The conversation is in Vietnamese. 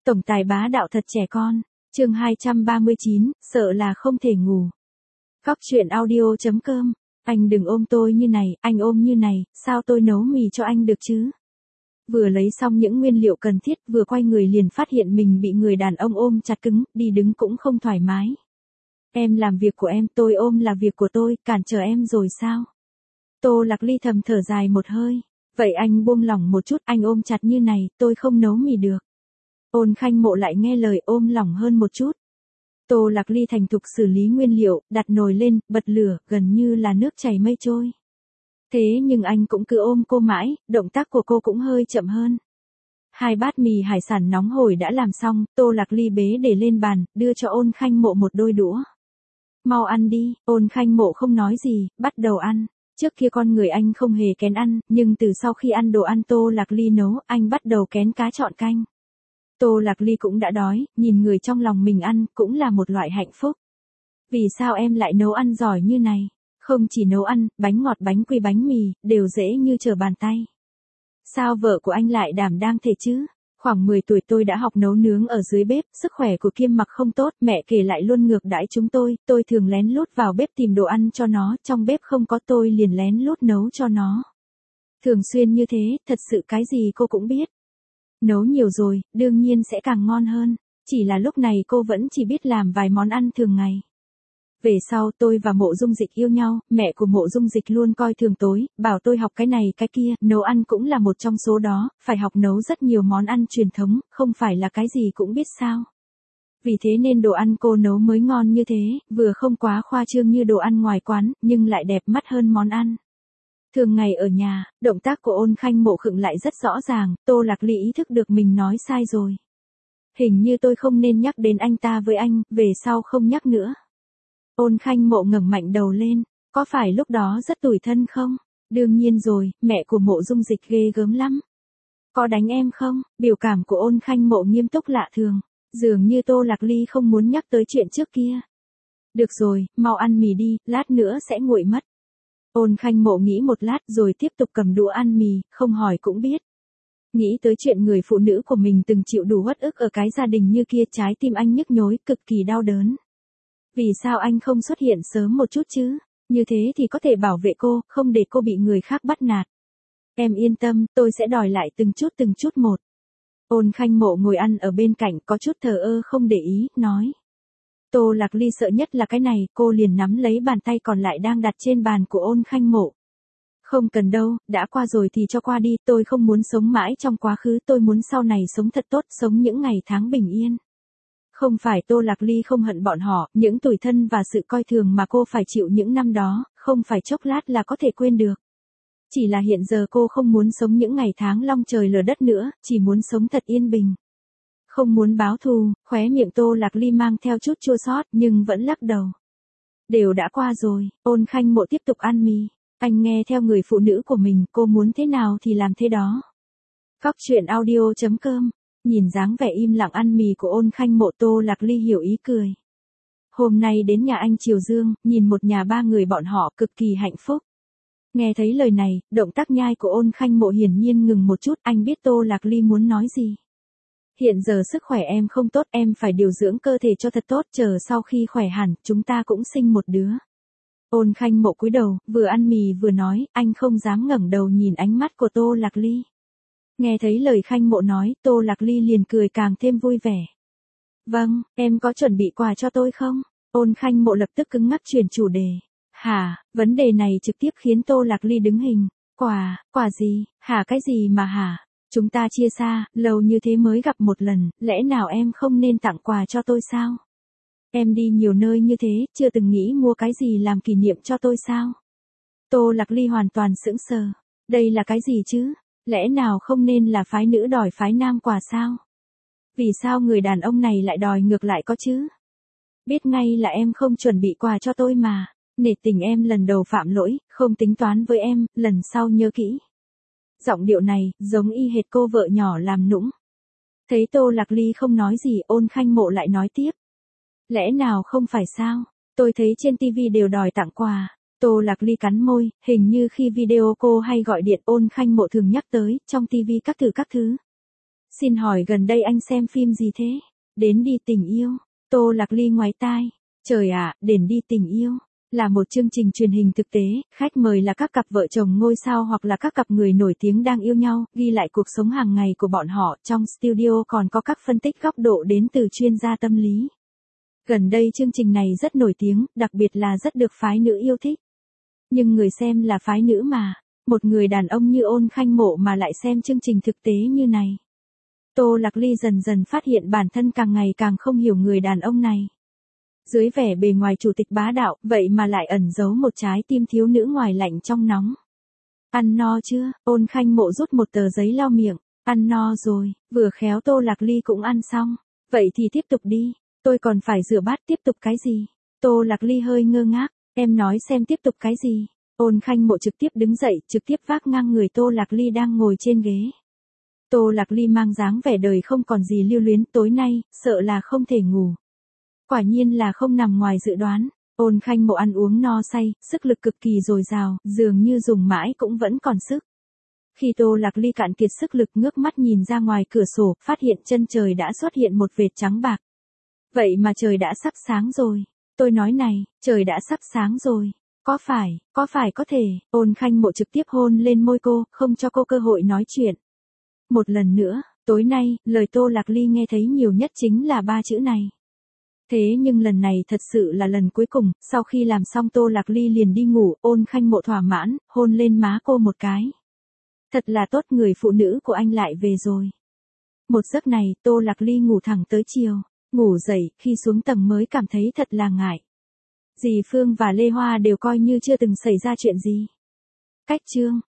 Tổng tài bá đạo thật trẻ con. Chương 239, sợ là không thể ngủ. Góc truyện audio.com. Anh đừng ôm tôi như này, anh ôm như này, sao tôi nấu mì cho anh được chứ? Vừa lấy xong những nguyên liệu cần thiết, vừa quay người liền phát hiện mình bị người đàn ông ôm chặt cứng, đi đứng cũng không thoải mái. Em làm việc của em, tôi ôm là việc của tôi, cản trở em rồi sao? Tô Lạc Ly thầm thở dài một hơi. Vậy anh buông lỏng một chút, anh ôm chặt như này, tôi không nấu mì được. Ôn Khanh Mộ lại nghe lời ôm lỏng hơn một chút. Tô Lạc Ly thành thục xử lý nguyên liệu, đặt nồi lên, bật lửa, gần như là nước chảy mây trôi. Thế nhưng anh cũng cứ ôm cô mãi, động tác của cô cũng hơi chậm hơn. 2 bát mì hải sản nóng hổi đã làm xong, Tô Lạc Ly bế để lên bàn, đưa cho Ôn Khanh Mộ một đôi đũa. Mau ăn đi, Ôn Khanh Mộ không nói gì, bắt đầu ăn. Trước kia con người anh không hề kén ăn, nhưng từ sau khi ăn đồ ăn Tô Lạc Ly nấu, anh bắt đầu kén cá chọn canh. Tô Lạc Ly cũng đã đói, nhìn người trong lòng mình ăn, cũng là một loại hạnh phúc. Vì sao em lại nấu ăn giỏi như này? Không chỉ nấu ăn, bánh ngọt bánh quy bánh mì, đều dễ như trở bàn tay. Sao vợ của anh lại đảm đang thế chứ? Khoảng 10 tuổi tôi đã học nấu nướng ở dưới bếp, sức khỏe của Kiêm Mặc không tốt, mẹ kể lại luôn ngược đãi chúng tôi thường lén lút vào bếp tìm đồ ăn cho nó, trong bếp không có tôi liền lén lút nấu cho nó. Thường xuyên như thế, thật sự cái gì cô cũng biết. Nấu nhiều rồi, đương nhiên sẽ càng ngon hơn, chỉ là lúc này cô vẫn chỉ biết làm vài món ăn thường ngày. Về sau tôi và Mộ Dung Dịch yêu nhau, mẹ của Mộ Dung Dịch luôn coi thường tôi, bảo tôi học cái này cái kia, nấu ăn cũng là một trong số đó, phải học nấu rất nhiều món ăn truyền thống, không phải là cái gì cũng biết sao. Vì thế nên đồ ăn cô nấu mới ngon như thế, vừa không quá khoa trương như đồ ăn ngoài quán, nhưng lại đẹp mắt hơn món ăn. Thường ngày ở nhà, động tác của Ôn Khanh Mộ khựng lại rất rõ ràng, Tô Lạc Ly ý thức được mình nói sai rồi. Hình như tôi không nên nhắc đến anh ta với anh, về sau không nhắc nữa. Ôn Khanh Mộ ngẩng mạnh đầu lên, có phải lúc đó rất tủi thân không? Đương nhiên rồi, mẹ của Mộ Dung Dịch ghê gớm lắm. Có đánh em không? Biểu cảm của Ôn Khanh Mộ nghiêm túc lạ thường, dường như Tô Lạc Ly không muốn nhắc tới chuyện trước kia. Được rồi, mau ăn mì đi, lát nữa sẽ nguội mất. Ôn Khanh Mộ nghĩ một lát rồi tiếp tục cầm đũa ăn mì, không hỏi cũng biết. Nghĩ tới chuyện người phụ nữ của mình từng chịu đủ uất ức ở cái gia đình như kia, trái tim anh nhức nhối, cực kỳ đau đớn. Vì sao anh không xuất hiện sớm một chút chứ? Như thế thì có thể bảo vệ cô, không để cô bị người khác bắt nạt. Em yên tâm, tôi sẽ đòi lại từng chút một. Ôn Khanh Mộ ngồi ăn ở bên cạnh có chút thờ ơ không để ý, nói. Tô Lạc Ly sợ nhất là cái này, cô liền nắm lấy bàn tay còn lại đang đặt trên bàn của Ôn Khanh Mộ. Không cần đâu, đã qua rồi thì cho qua đi, tôi không muốn sống mãi trong quá khứ, tôi muốn sau này sống thật tốt, sống những ngày tháng bình yên. Không phải Tô Lạc Ly không hận bọn họ, những tủi thân và sự coi thường mà cô phải chịu những năm đó, không phải chốc lát là có thể quên được. Chỉ là hiện giờ cô không muốn sống những ngày tháng long trời lở đất nữa, chỉ muốn sống thật yên bình. Không muốn báo thù, khóe miệng Tô Lạc Ly mang theo chút chua xót nhưng vẫn lắc đầu. Đều đã qua rồi, Ôn Khanh Mộ tiếp tục ăn mì. Anh nghe theo người phụ nữ của mình, cô muốn thế nào thì làm thế đó. Góc truyện audio.com. Nhìn dáng vẻ im lặng ăn mì của Ôn Khanh Mộ, Tô Lạc Ly hiểu ý cười. Hôm nay đến nhà anh Triều Dương, nhìn một nhà 3 người bọn họ cực kỳ hạnh phúc. Nghe thấy lời này, động tác nhai của Ôn Khanh Mộ hiển nhiên ngừng một chút, anh biết Tô Lạc Ly muốn nói gì. Hiện giờ sức khỏe em không tốt, em phải điều dưỡng cơ thể cho thật tốt, chờ sau khi khỏe hẳn, chúng ta cũng sinh một đứa. Ôn Khanh Mộ cúi đầu, vừa ăn mì vừa nói, anh không dám ngẩng đầu nhìn ánh mắt của Tô Lạc Ly. Nghe thấy lời Khanh Mộ nói, Tô Lạc Ly liền cười càng thêm vui vẻ. Vâng, em có chuẩn bị quà cho tôi không? Ôn Khanh Mộ lập tức cứng ngắc chuyển chủ đề. Hả, vấn đề này trực tiếp khiến Tô Lạc Ly đứng hình. Quà gì, hả cái gì mà hả? Chúng ta chia xa, lâu như thế mới gặp một lần, lẽ nào em không nên tặng quà cho tôi sao? Em đi nhiều nơi như thế, chưa từng nghĩ mua cái gì làm kỷ niệm cho tôi sao? Tô Lạc Ly hoàn toàn sững sờ. Đây là cái gì chứ? Lẽ nào không nên là phái nữ đòi phái nam quà sao? Vì sao người đàn ông này lại đòi ngược lại có chứ? Biết ngay là em không chuẩn bị quà cho tôi mà. Nể tình em lần đầu phạm lỗi, không tính toán với em, lần sau nhớ kỹ. Giọng điệu này, giống y hệt cô vợ nhỏ làm nũng. Thấy Tô Lạc Ly không nói gì, Ôn Khanh Mộ lại nói tiếp. Lẽ nào không phải sao? Tôi thấy trên TV đều đòi tặng quà. Tô Lạc Ly cắn môi, hình như khi video cô hay gọi điện Ôn Khanh Mộ thường nhắc tới, trong TV các thứ. Xin hỏi gần đây anh xem phim gì thế? Đến đi tình yêu. Tô Lạc Ly ngoái tai. Trời ạ, đến đi tình yêu. Là một chương trình truyền hình thực tế, khách mời là các cặp vợ chồng ngôi sao hoặc là các cặp người nổi tiếng đang yêu nhau, ghi lại cuộc sống hàng ngày của bọn họ. Trong studio còn có các phân tích góc độ đến từ chuyên gia tâm lý. Gần đây chương trình này rất nổi tiếng, đặc biệt là rất được phái nữ yêu thích. Nhưng người xem là phái nữ mà. Một người đàn ông như Ôn Khanh Mộ mà lại xem chương trình thực tế như này. Tô Lạc Ly dần dần phát hiện bản thân càng ngày càng không hiểu người đàn ông này. Dưới vẻ bề ngoài chủ tịch bá đạo, vậy mà lại ẩn giấu một trái tim thiếu nữ ngoài lạnh trong nóng. Ăn no chưa? Ôn Khanh Mộ rút một tờ giấy lau miệng. Ăn no rồi, vừa khéo Tô Lạc Ly cũng ăn xong. Vậy thì tiếp tục đi, tôi còn phải rửa bát, tiếp tục cái gì? Tô Lạc Ly hơi ngơ ngác, em nói xem tiếp tục cái gì? Ôn Khanh Mộ trực tiếp đứng dậy, trực tiếp vác ngang người Tô Lạc Ly đang ngồi trên ghế. Tô Lạc Ly mang dáng vẻ đời không còn gì lưu luyến, tối nay, sợ là không thể ngủ. Quả nhiên là không nằm ngoài dự đoán, Ôn Khanh Mộ ăn uống no say, sức lực cực kỳ dồi dào, dường như dùng mãi cũng vẫn còn sức. Khi Tô Lạc Ly cạn kiệt sức lực ngước mắt nhìn ra ngoài cửa sổ, phát hiện chân trời đã xuất hiện một vệt trắng bạc. Vậy mà trời đã sắp sáng rồi. Tôi nói này, trời đã sắp sáng rồi. Có phải có thể, Ôn Khanh Mộ trực tiếp hôn lên môi cô, không cho cô cơ hội nói chuyện. Một lần nữa, tối nay, lời Tô Lạc Ly nghe thấy nhiều nhất chính là 3 chữ này. Thế nhưng lần này thật sự là lần cuối cùng, sau khi làm xong Tô Lạc Ly liền đi ngủ, Ôn Khanh Mộ thỏa mãn, hôn lên má cô một cái. Thật là tốt, người phụ nữ của anh lại về rồi. Một giấc này, Tô Lạc Ly ngủ thẳng tới chiều, ngủ dậy, khi xuống tầng mới cảm thấy thật là ngại. Dì Phương và Lê Hoa đều coi như chưa từng xảy ra chuyện gì. Cách chương